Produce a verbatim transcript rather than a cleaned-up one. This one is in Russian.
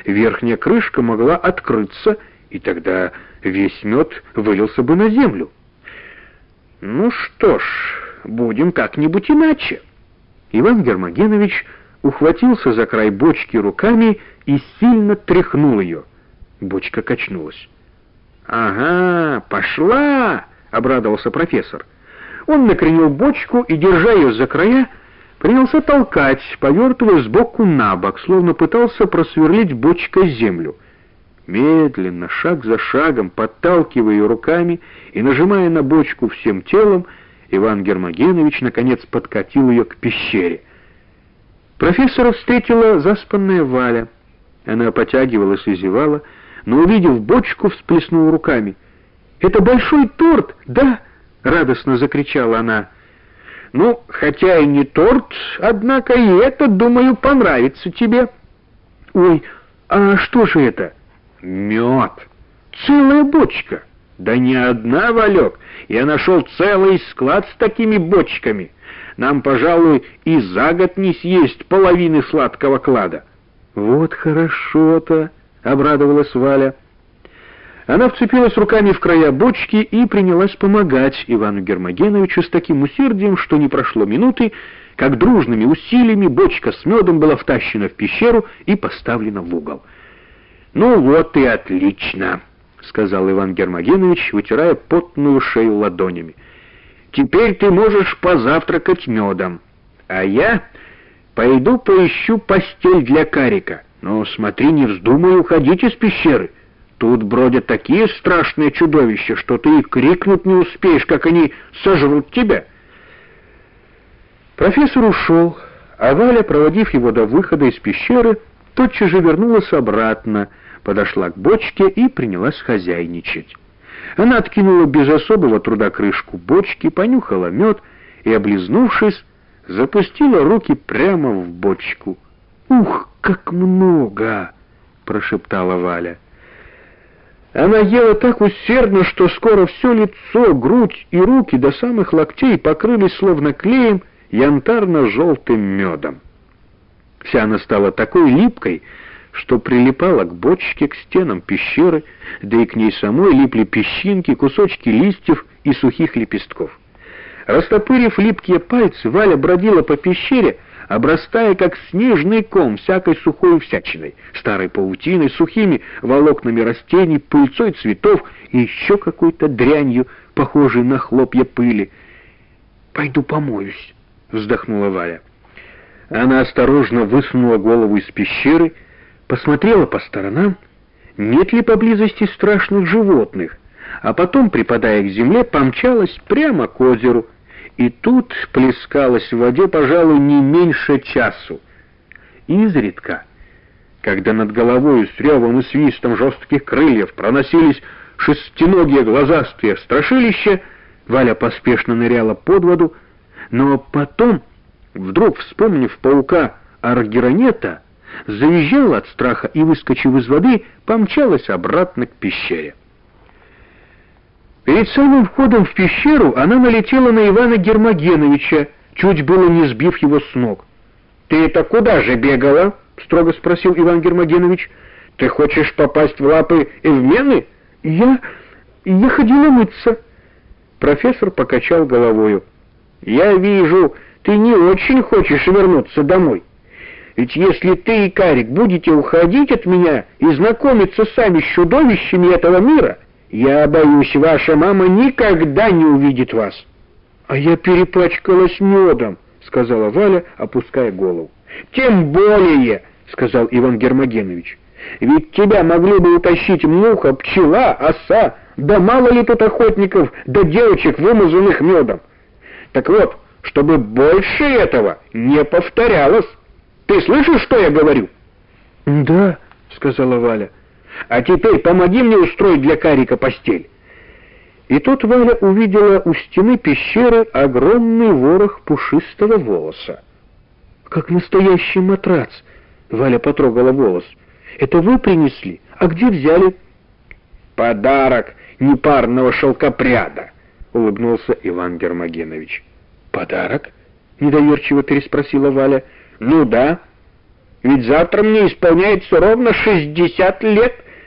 верхняя крышка могла открыться, и тогда весь мед вылился бы на землю. Ну что ж, будем как-нибудь иначе. Иван Гермогенович ухватился за край бочки руками и сильно тряхнул ее. Бочка качнулась. «Ага, пошла!» — обрадовался профессор. Он накренил бочку и, держа ее за края, принялся толкать, повертывая сбоку на бок, словно пытался просверлить бочкой землю. Медленно, шаг за шагом, подталкивая ее руками и нажимая на бочку всем телом, Иван Гермогенович наконец подкатил ее к пещере. Профессора встретила заспанная Валя. Она потягивалась и зевала, но, увидев бочку, всплеснула руками. «Это большой торт, да?» — радостно закричала она. «Ну, хотя и не торт, однако и это, думаю, понравится тебе». «Ой, а что же это?» «Мед. Целая бочка». «Да не одна, Валек. Я нашел целый склад с такими бочками. Нам, пожалуй, и за год не съесть половины сладкого клада». «Вот хорошо-то», — обрадовалась Валя. Она вцепилась руками в края бочки и принялась помогать Ивану Гермогеновичу с таким усердием, что не прошло минуты, как дружными усилиями бочка с медом была втащена в пещеру и поставлена в угол. «Ну вот и отлично», — сказал Иван Гермогенович, вытирая потную шею ладонями. «Теперь ты можешь позавтракать медом, а я пойду поищу постель для Карика. Но смотри, не вздумай уходить из пещеры. Тут бродят такие страшные чудовища, что ты и крикнуть не успеешь, как они сожрут тебя». Профессор ушел, а Валя, проводив его до выхода из пещеры, тотчас же вернулась обратно, подошла к бочке и принялась хозяйничать. Она откинула без особого труда крышку бочки, понюхала мед и, облизнувшись, запустила руки прямо в бочку. «Ух, как много!» — прошептала Валя. Она ела так усердно, что скоро все лицо, грудь и руки до самых локтей покрылись словно клеем янтарно-желтым медом. Вся она стала такой липкой, что прилипала к бочке, к стенам пещеры, да и к ней самой липли песчинки, кусочки листьев и сухих лепестков. Растопырив липкие пальцы, Валя бродила по пещере, обрастая как снежный ком всякой сухой всячиной, старой паутиной, сухими волокнами растений, пыльцой цветов и еще какой-то дрянью, похожей на хлопья пыли. «Пойду помоюсь», — вздохнула Валя. Она осторожно высунула голову из пещеры, посмотрела по сторонам, нет ли поблизости страшных животных, а потом, припадая к земле, помчалась прямо к озеру. И тут плескалась в воде, пожалуй, не меньше часу. Изредка, когда над головой с ревом и свистом жестких крыльев проносились шестиногие глазастые страшилища, Валя поспешно ныряла под воду, но потом, вдруг вспомнив паука Аргиронета, завизжала от страха и, выскочив из воды, помчалась обратно к пещере. Перед самым входом в пещеру она налетела на Ивана Гермогеновича, чуть было не сбив его с ног. «Ты это куда же бегала?» — строго спросил Иван Гермогенович. «Ты хочешь попасть в лапы Эвмены?» «Я... я ходила мыться». Профессор покачал головою. «Я вижу, ты не очень хочешь вернуться домой. Ведь если ты и Карик будете уходить от меня и знакомиться сами с чудовищами этого мира, я боюсь, ваша мама никогда не увидит вас». «А я перепачкалась медом», — сказала Валя, опуская голову. «Тем более», — сказал Иван Гермогенович, «ведь тебя могли бы утащить муха, пчела, оса, да мало ли тут охотников, да девочек, вымазанных медом. Так вот, чтобы больше этого не повторялось. Ты слышишь, что я говорю?» «Да», — сказала Валя. «А теперь помоги мне устроить для Карика постель». И тут Валя увидела у стены пещеры огромный ворох пушистого волоса. «Как настоящий матрац», — Валя потрогала волос. «Это вы принесли? А где взяли?» «Подарок непарного шелкопряда», — улыбнулся Иван Гермогенович. «Подарок?» — недоверчиво переспросила Валя. «Ну да. Ведь завтра мне исполняется ровно шестьдесят лет.